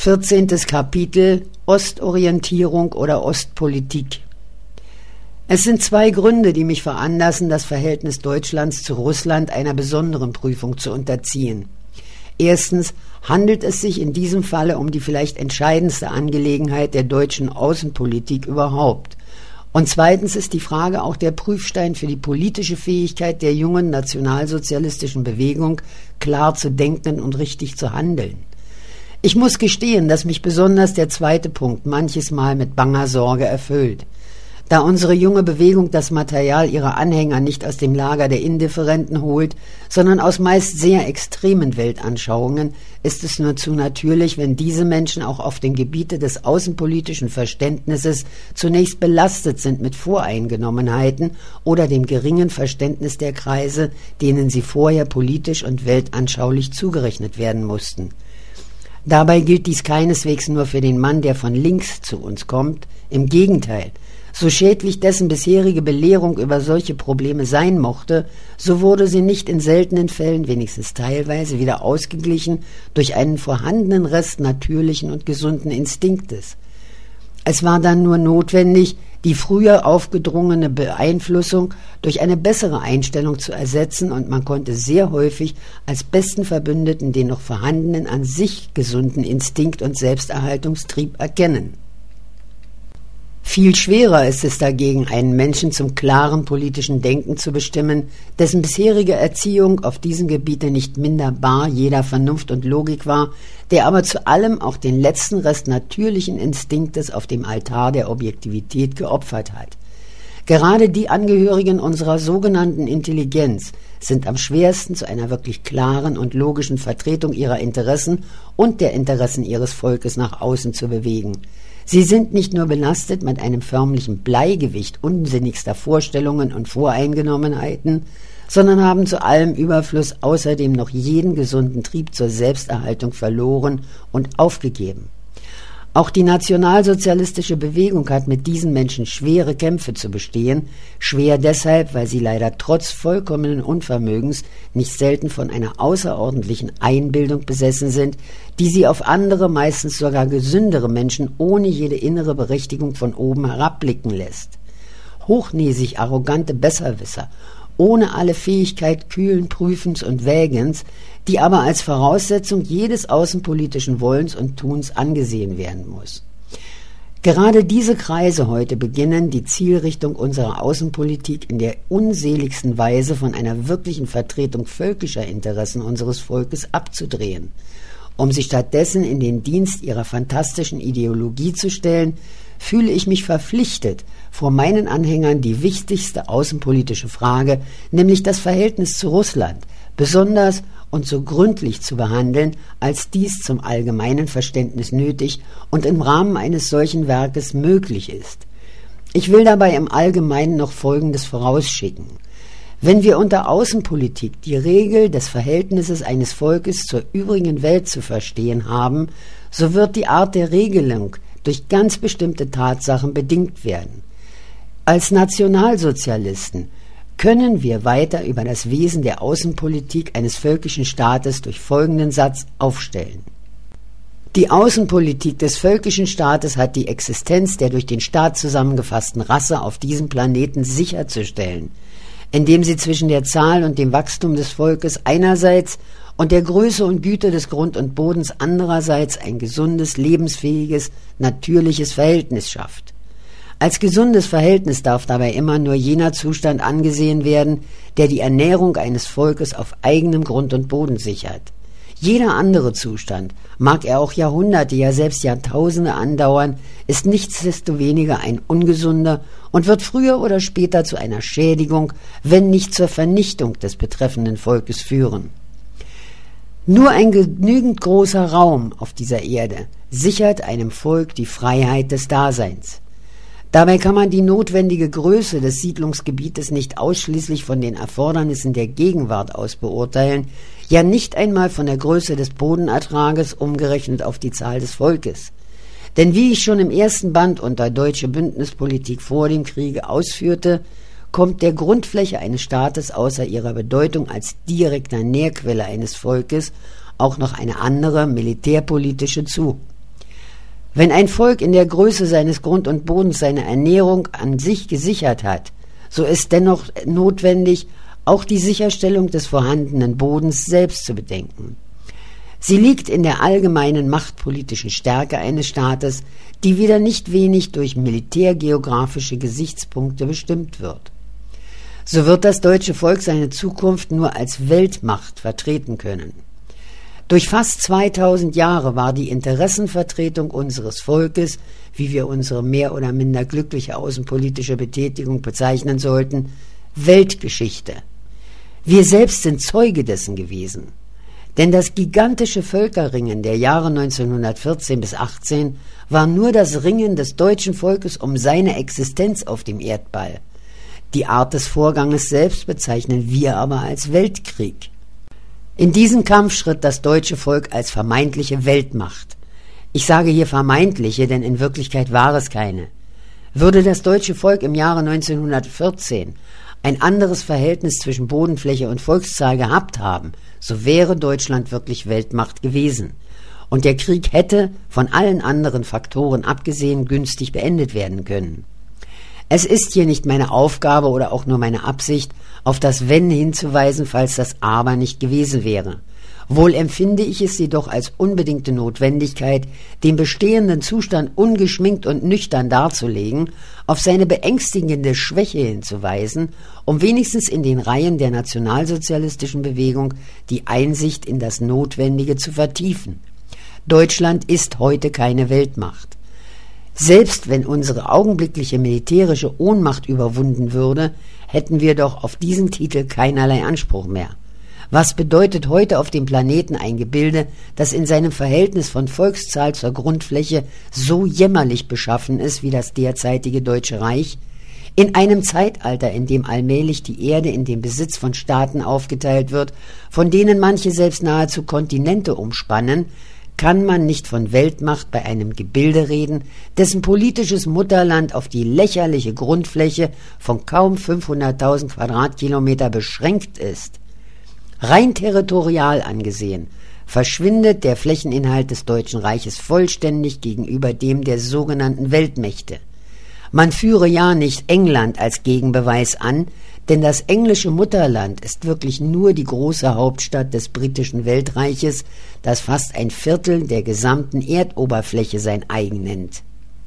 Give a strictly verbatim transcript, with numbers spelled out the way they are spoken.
vierzehntes Kapitel Ostorientierung oder Ostpolitik. Es sind zwei Gründe, die mich veranlassen, das Verhältnis Deutschlands zu Russland einer besonderen Prüfung zu unterziehen. Erstens handelt es sich in diesem Falle um die vielleicht entscheidendste Angelegenheit der deutschen Außenpolitik überhaupt. Und zweitens ist die Frage auch der Prüfstein für die politische Fähigkeit der jungen nationalsozialistischen Bewegung, klar zu denken und richtig zu handeln. Ich muss gestehen, dass mich besonders der zweite Punkt manches Mal mit banger Sorge erfüllt. Da unsere junge Bewegung das Material ihrer Anhänger nicht aus dem Lager der Indifferenten holt, sondern aus meist sehr extremen Weltanschauungen, ist es nur zu natürlich, wenn diese Menschen auch auf dem Gebiete des außenpolitischen Verständnisses zunächst belastet sind mit Voreingenommenheiten oder dem geringen Verständnis der Kreise, denen sie vorher politisch und weltanschaulich zugerechnet werden mussten. Dabei gilt dies keineswegs nur für den Mann, der von links zu uns kommt. Im Gegenteil, so schädlich dessen bisherige Belehrung über solche Probleme sein mochte, so wurde sie nicht in seltenen Fällen, wenigstens teilweise, wieder ausgeglichen durch einen vorhandenen Rest natürlichen und gesunden Instinktes. Es war dann nur notwendig, die früher aufgedrungene Beeinflussung durch eine bessere Einstellung zu ersetzen, und man konnte sehr häufig als besten Verbündeten den noch vorhandenen, an sich gesunden Instinkt und Selbsterhaltungstrieb erkennen. Viel schwerer ist es dagegen, einen Menschen zum klaren politischen Denken zu bestimmen, dessen bisherige Erziehung auf diesem Gebiete nicht minder bar jeder Vernunft und Logik war, der aber zu allem auch den letzten Rest natürlichen Instinktes auf dem Altar der Objektivität geopfert hat. Gerade die Angehörigen unserer sogenannten Intelligenz sind am schwersten zu einer wirklich klaren und logischen Vertretung ihrer Interessen und der Interessen ihres Volkes nach außen zu bewegen. Sie sind nicht nur belastet mit einem förmlichen Bleigewicht unsinnigster Vorstellungen und Voreingenommenheiten, sondern haben zu allem Überfluss außerdem noch jeden gesunden Trieb zur Selbsterhaltung verloren und aufgegeben. Auch die nationalsozialistische Bewegung hat mit diesen Menschen schwere Kämpfe zu bestehen, schwer deshalb, weil sie leider trotz vollkommenen Unvermögens nicht selten von einer außerordentlichen Einbildung besessen sind, die sie auf andere, meistens sogar gesündere Menschen ohne jede innere Berechtigung von oben herabblicken lässt. Hochnäsig arrogante Besserwisser, ohne alle Fähigkeit kühlen Prüfens und Wägens, die aber als Voraussetzung jedes außenpolitischen Wollens und Tuns angesehen werden muss. Gerade diese Kreise heute beginnen, die Zielrichtung unserer Außenpolitik in der unseligsten Weise von einer wirklichen Vertretung völkischer Interessen unseres Volkes abzudrehen, um sich stattdessen in den Dienst ihrer fantastischen Ideologie zu stellen, fühle ich mich verpflichtet, vor meinen Anhängern die wichtigste außenpolitische Frage, nämlich das Verhältnis zu Russland, besonders und so gründlich zu behandeln, als dies zum allgemeinen Verständnis nötig und im Rahmen eines solchen Werkes möglich ist. Ich will dabei im Allgemeinen noch Folgendes vorausschicken. Wenn wir unter Außenpolitik die Regel des Verhältnisses eines Volkes zur übrigen Welt zu verstehen haben, so wird die Art der Regelung durch ganz bestimmte Tatsachen bedingt werden. Als Nationalsozialisten können wir weiter über das Wesen der Außenpolitik eines völkischen Staates durch folgenden Satz aufstellen. Die Außenpolitik des völkischen Staates hat die Existenz der durch den Staat zusammengefassten Rasse auf diesem Planeten sicherzustellen, indem sie zwischen der Zahl und dem Wachstum des Volkes einerseits und der Größe und Güte des Grund und Bodens andererseits ein gesundes, lebensfähiges, natürliches Verhältnis schafft. Als gesundes Verhältnis darf dabei immer nur jener Zustand angesehen werden, der die Ernährung eines Volkes auf eigenem Grund und Boden sichert. Jeder andere Zustand, mag er auch Jahrhunderte, ja selbst Jahrtausende andauern, ist nichtsdestoweniger ein ungesunder und wird früher oder später zu einer Schädigung, wenn nicht zur Vernichtung des betreffenden Volkes führen. Nur ein genügend großer Raum auf dieser Erde sichert einem Volk die Freiheit des Daseins. Dabei kann man die notwendige Größe des Siedlungsgebietes nicht ausschließlich von den Erfordernissen der Gegenwart aus beurteilen, ja nicht einmal von der Größe des Bodenertrages umgerechnet auf die Zahl des Volkes. Denn wie ich schon im ersten Band unter Deutsche Bündnispolitik vor dem Kriege ausführte, kommt der Grundfläche eines Staates außer ihrer Bedeutung als direkter Nährquelle eines Volkes auch noch eine andere militärpolitische zu. Wenn ein Volk in der Größe seines Grund und Bodens seine Ernährung an sich gesichert hat, so ist dennoch notwendig, auch die Sicherstellung des vorhandenen Bodens selbst zu bedenken. Sie liegt in der allgemeinen machtpolitischen Stärke eines Staates, die wieder nicht wenig durch militärgeografische Gesichtspunkte bestimmt wird. So wird das deutsche Volk seine Zukunft nur als Weltmacht vertreten können. Durch fast zweitausend Jahre war die Interessenvertretung unseres Volkes, wie wir unsere mehr oder minder glückliche außenpolitische Betätigung bezeichnen sollten, Weltgeschichte. Wir selbst sind Zeuge dessen gewesen. Denn das gigantische Völkerringen der Jahre neunzehnhundertvierzehn bis achtzehn war nur das Ringen des deutschen Volkes um seine Existenz auf dem Erdball. Die Art des Vorganges selbst bezeichnen wir aber als Weltkrieg. In diesen Kampf schritt das deutsche Volk als vermeintliche Weltmacht. Ich sage hier vermeintliche, denn in Wirklichkeit war es keine. Würde das deutsche Volk im Jahre neunzehnhundertvierzehn ein anderes Verhältnis zwischen Bodenfläche und Volkszahl gehabt haben, so wäre Deutschland wirklich Weltmacht gewesen. Und der Krieg hätte, von allen anderen Faktoren abgesehen, günstig beendet werden können. Es ist hier nicht meine Aufgabe oder auch nur meine Absicht, auf das Wenn hinzuweisen, falls das Aber nicht gewesen wäre. Wohl empfinde ich es jedoch als unbedingte Notwendigkeit, den bestehenden Zustand ungeschminkt und nüchtern darzulegen, auf seine beängstigende Schwäche hinzuweisen, um wenigstens in den Reihen der nationalsozialistischen Bewegung die Einsicht in das Notwendige zu vertiefen. Deutschland ist heute keine Weltmacht. Selbst wenn unsere augenblickliche militärische Ohnmacht überwunden würde, hätten wir doch auf diesen Titel keinerlei Anspruch mehr. Was bedeutet heute auf dem Planeten ein Gebilde, das in seinem Verhältnis von Volkszahl zur Grundfläche so jämmerlich beschaffen ist wie das derzeitige Deutsche Reich? In einem Zeitalter, in dem allmählich die Erde in den Besitz von Staaten aufgeteilt wird, von denen manche selbst nahezu Kontinente umspannen, kann man nicht von Weltmacht bei einem Gebilde reden, dessen politisches Mutterland auf die lächerliche Grundfläche von kaum fünfhunderttausend Quadratkilometer beschränkt ist. Rein territorial angesehen verschwindet der Flächeninhalt des Deutschen Reiches vollständig gegenüber dem der sogenannten Weltmächte. Man führe ja nicht England als Gegenbeweis an, denn das englische Mutterland ist wirklich nur die große Hauptstadt des britischen Weltreiches, das fast ein Viertel der gesamten Erdoberfläche sein eigen nennt.